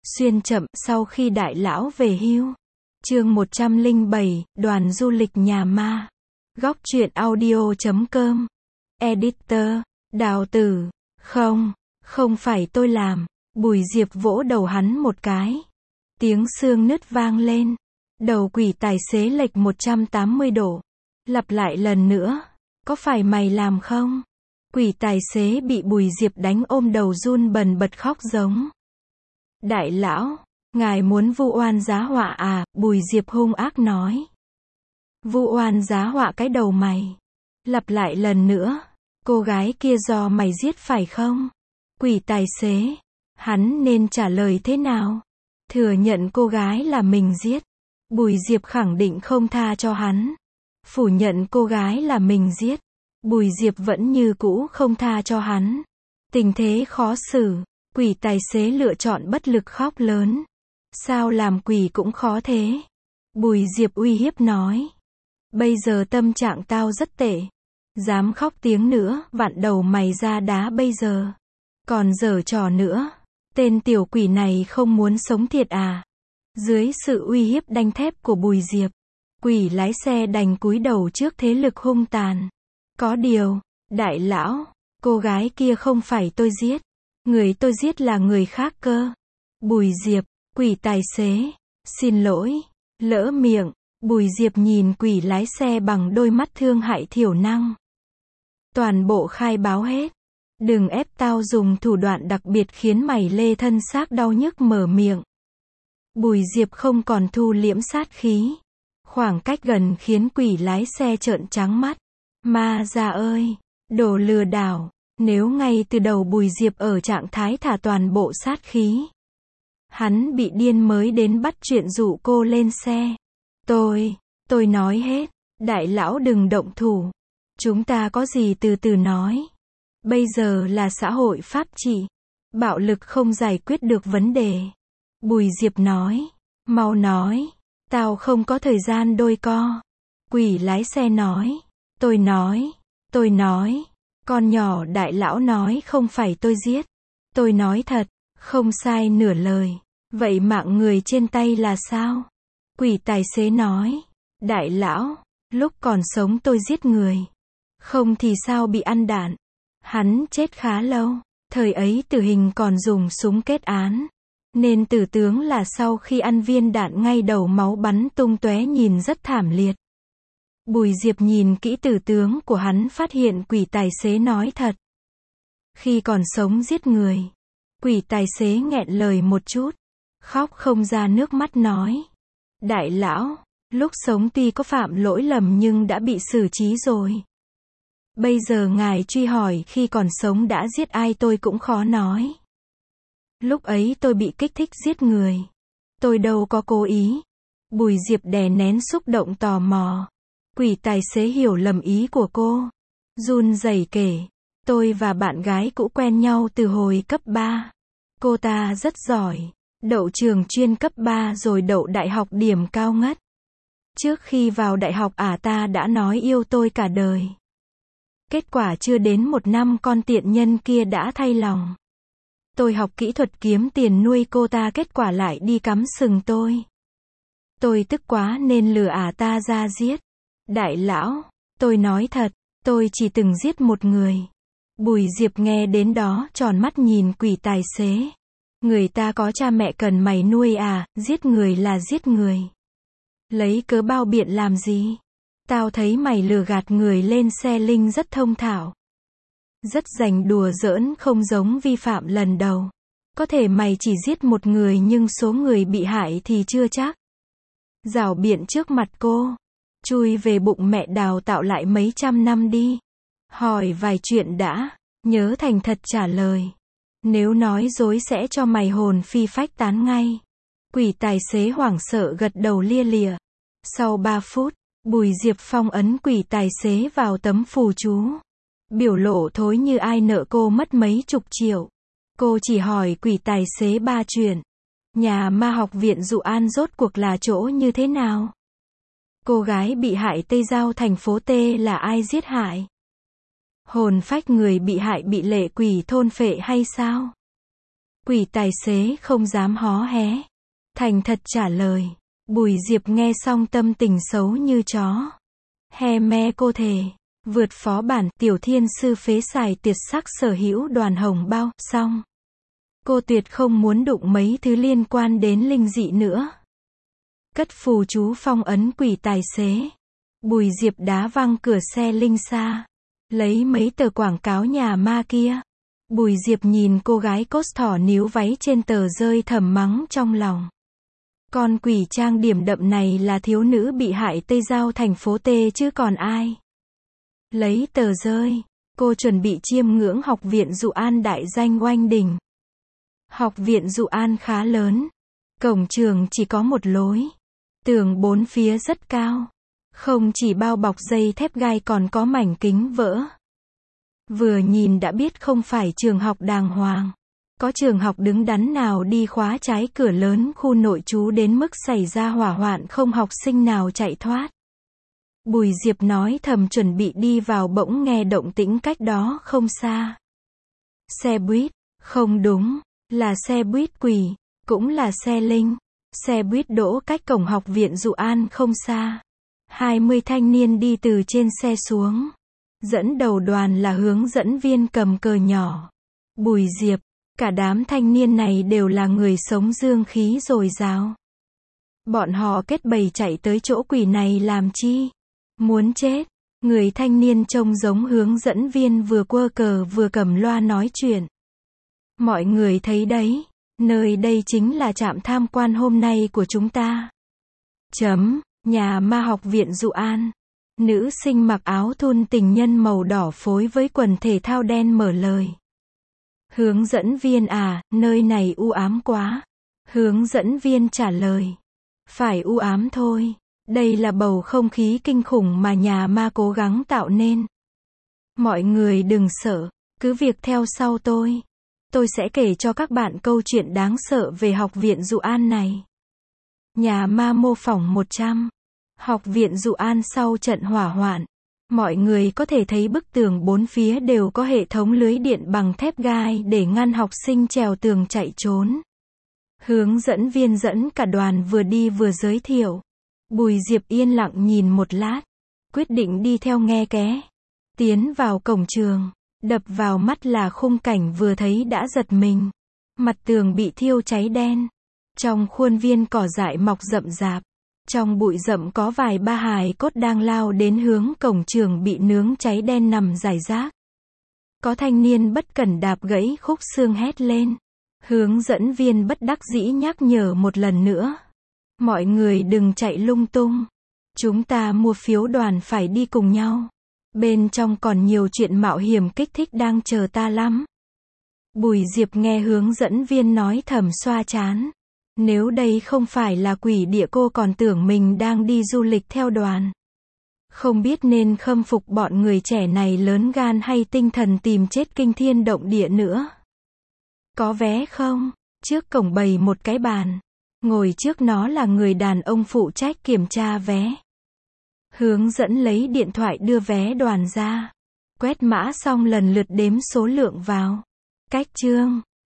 Xuyên chậm sau khi đại lão về hưu. Chương 107, đoàn du lịch nhà ma. Góc truyện audio.com. Editor, Đào Tử. Không phải tôi làm. Bùi Diệp vỗ đầu hắn một cái. Tiếng xương nứt vang lên. Đầu quỷ tài xế lệch 180 độ. Lặp lại lần nữa. Có phải mày làm không? Quỷ tài xế bị Bùi Diệp đánh ôm đầu run bần bật khóc giống. Đại lão, ngài muốn vu oan giá họa à? Bùi Diệp hung ác nói. Vu oan giá họa cái đầu mày. Lặp lại lần nữa. Cô gái kia do mày giết phải không? Quỷ tài xế. Hắn nên trả lời thế nào? Thừa nhận cô gái là mình giết. Bùi Diệp khẳng định không tha cho hắn. Phủ nhận cô gái là mình giết. Bùi Diệp vẫn như cũ không tha cho hắn. Tình thế khó xử. Quỷ tài xế lựa chọn bất lực khóc lớn. Sao làm quỷ cũng khó thế? Bùi Diệp uy hiếp nói. Bây giờ tâm trạng tao rất tệ. Dám khóc tiếng nữa, vặn đầu mày ra đá bây giờ. Còn giở trò nữa. Tên tiểu quỷ này không muốn sống thiệt à? Dưới sự uy hiếp đanh thép của Bùi Diệp, quỷ lái xe đành cúi đầu trước thế lực hung tàn. Có điều, đại lão, cô gái kia không phải tôi giết. Người tôi giết là người khác cơ. Bùi Diệp, quỷ tài xế. Xin lỗi, lỡ miệng. Bùi Diệp nhìn quỷ lái xe bằng đôi mắt thương hại thiểu năng. Toàn bộ khai báo hết. Đừng ép tao dùng thủ đoạn đặc biệt khiến mày lê thân xác đau nhức mở miệng. Bùi Diệp không còn thu liễm sát khí. Khoảng cách gần khiến quỷ lái xe trợn trắng mắt. Ma già ơi, đồ lừa đảo. Nếu ngay từ đầu Bùi Diệp ở trạng thái thả toàn bộ sát khí, hắn bị điên mới đến bắt chuyện dụ cô lên xe. Tôi nói hết. Đại lão đừng động thủ. Chúng ta có gì từ từ nói. Bây giờ là xã hội pháp trị. Bạo lực không giải quyết được vấn đề. Bùi Diệp nói. Mau nói. Tao không có thời gian đôi co. Quỷ lái xe nói. Tôi nói. Con nhỏ đại lão nói không phải tôi giết. Tôi nói thật. Không sai nửa lời. Vậy mạng người trên tay là sao? Quỷ tài xế nói. Đại lão, lúc còn sống tôi giết người. Không thì sao bị ăn đạn. Hắn chết khá lâu. Thời ấy tử hình còn dùng súng kết án. Nên tử tướng là sau khi ăn viên đạn ngay đầu máu bắn tung tóe nhìn rất thảm liệt. Bùi Diệp nhìn kỹ tử tướng của hắn phát hiện quỷ tài xế nói thật. Khi còn sống giết người. Quỷ tài xế nghẹn lời một chút. Khóc không ra nước mắt nói. Đại lão, lúc sống tuy có phạm lỗi lầm nhưng đã bị xử trí rồi. Bây giờ ngài truy hỏi khi còn sống đã giết ai tôi cũng khó nói. Lúc ấy tôi bị kích thích giết người. Tôi đâu có cố ý. Bùi Diệp đè nén xúc động tò mò. Quỷ tài xế hiểu lầm ý của cô. Run rẩy kể. Tôi và bạn gái cũ quen nhau từ hồi cấp 3. Cô ta rất giỏi. Đậu trường chuyên cấp 3 rồi đậu đại học điểm cao ngất. Trước khi vào đại học ta đã nói yêu tôi cả đời. Kết quả chưa đến 1 năm con tiện nhân kia đã thay lòng. Tôi học kỹ thuật kiếm tiền nuôi cô ta, kết quả lại đi cắm sừng tôi. Tôi tức quá nên lừa ta ra giết. Đại lão, tôi nói thật, tôi chỉ từng giết một người. Bùi Diệp nghe đến đó tròn mắt nhìn quỷ tài xế. Người ta có cha mẹ cần mày nuôi à? Giết người là giết người. Lấy cớ bao biện làm gì? Tao thấy mày lừa gạt người lên xe linh rất thông thạo. Rất rành đùa giỡn, không giống vi phạm lần đầu. Có thể mày chỉ giết một người nhưng số người bị hại thì chưa chắc. Rảo biện trước mặt cô. Chui về bụng mẹ đào tạo lại mấy trăm năm đi. Hỏi vài chuyện đã. Nhớ thành thật trả lời. Nếu nói dối sẽ cho mày hồn phi phách tán ngay. Quỷ tài xế hoảng sợ gật đầu lia lịa. Sau 3 phút, Bùi Diệp phong ấn quỷ tài xế vào tấm phù chú. Biểu lộ thối như ai nợ cô mất mấy chục triệu. Cô chỉ hỏi quỷ tài xế 3 chuyện. Nhà ma học viện Dụ An rốt cuộc là chỗ như thế nào? Cô gái bị hại Tây Giao thành phố T là ai giết hại? Hồn phách người bị hại bị lệ quỷ thôn phệ hay sao? Quỷ tài xế không dám hó hé. Thành thật trả lời. Bùi Diệp nghe xong tâm tình xấu như chó. He me cô thề. Vượt phó bản tiểu thiên sư phế xài tuyệt sắc sở hữu đoàn hồng bao, xong. Cô tuyệt không muốn đụng mấy thứ liên quan đến linh dị nữa. Cất phù chú phong ấn quỷ tài xế. Bùi Diệp đá văng cửa xe linh xa. Lấy mấy tờ quảng cáo nhà ma kia. Bùi Diệp nhìn cô gái cốt thỏ níu váy trên tờ rơi thầm mắng trong lòng. Con quỷ trang điểm đậm này là thiếu nữ bị hại Tây Giao thành phố T chứ còn ai. Lấy tờ rơi, cô chuẩn bị chiêm ngưỡng học viện Dụ An đại danh oanh đình. Học viện Dụ An khá lớn. Cổng trường chỉ có một lối. Tường bốn phía rất cao. Không chỉ bao bọc dây thép gai còn có mảnh kính vỡ. Vừa nhìn đã biết không phải trường học đàng hoàng. Có trường học đứng đắn nào đi khóa trái cửa lớn khu nội trú đến mức xảy ra hỏa hoạn không học sinh nào chạy thoát. Bùi Diệp nói thầm chuẩn bị đi vào bỗng nghe động tĩnh cách đó không xa. Xe buýt, không đúng, là xe buýt quỷ, cũng là xe linh. Xe buýt đỗ cách cổng học viện Dụ An không xa. 20 thanh niên đi từ trên xe xuống. Dẫn đầu đoàn là hướng dẫn viên cầm cờ nhỏ. Bùi Diệp, cả đám thanh niên này đều là người sống dương khí dồi dào. Bọn họ kết bầy chạy tới chỗ quỷ này làm chi? Muốn chết. Người thanh niên trông giống hướng dẫn viên vừa quơ cờ vừa cầm loa nói chuyện. Mọi người thấy đấy, nơi đây chính là trạm tham quan hôm nay của chúng ta. Nhà ma học viện Dụ An. Nữ sinh mặc áo thun tình nhân màu đỏ phối với quần thể thao đen mở lời. Hướng dẫn viên à, nơi này u ám quá. Hướng dẫn viên trả lời. Phải u ám thôi. Đây là bầu không khí kinh khủng mà nhà ma cố gắng tạo nên. Mọi người đừng sợ, cứ việc theo sau tôi. Tôi sẽ kể cho các bạn câu chuyện đáng sợ về học viện Dụ An này. Nhà ma mô phỏng 100. Học viện Dụ An sau trận hỏa hoạn. Mọi người có thể thấy bức tường bốn phía đều có hệ thống lưới điện bằng thép gai để ngăn học sinh trèo tường chạy trốn. Hướng dẫn viên dẫn cả đoàn vừa đi vừa giới thiệu. Bùi Diệp yên lặng nhìn một lát. Quyết định đi theo nghe ké. Tiến vào cổng trường. Đập vào mắt là khung cảnh vừa thấy đã giật mình. Mặt tường bị thiêu cháy đen. Trong khuôn viên cỏ dại mọc rậm rạp. Trong bụi rậm có vài ba hài cốt đang lao đến hướng cổng trường bị nướng cháy đen nằm rải rác. Có thanh niên bất cẩn đạp gãy khúc xương hét lên. Hướng dẫn viên bất đắc dĩ nhắc nhở một lần nữa. Mọi người đừng chạy lung tung. Chúng ta mua phiếu đoàn phải đi cùng nhau. Bên trong còn nhiều chuyện mạo hiểm kích thích đang chờ ta lắm. Bùi Diệp nghe hướng dẫn viên nói thầm xoa trán. Nếu đây không phải là quỷ địa cô còn tưởng mình đang đi du lịch theo đoàn. Không biết nên khâm phục bọn người trẻ này lớn gan hay tinh thần tìm chết kinh thiên động địa nữa. Có vé không? Trước cổng bày một cái bàn. Ngồi trước nó là người đàn ông phụ trách kiểm tra vé. Hướng dẫn lấy điện thoại đưa vé đoàn ra. Quét mã xong lần lượt đếm số lượng vào. Cách chương.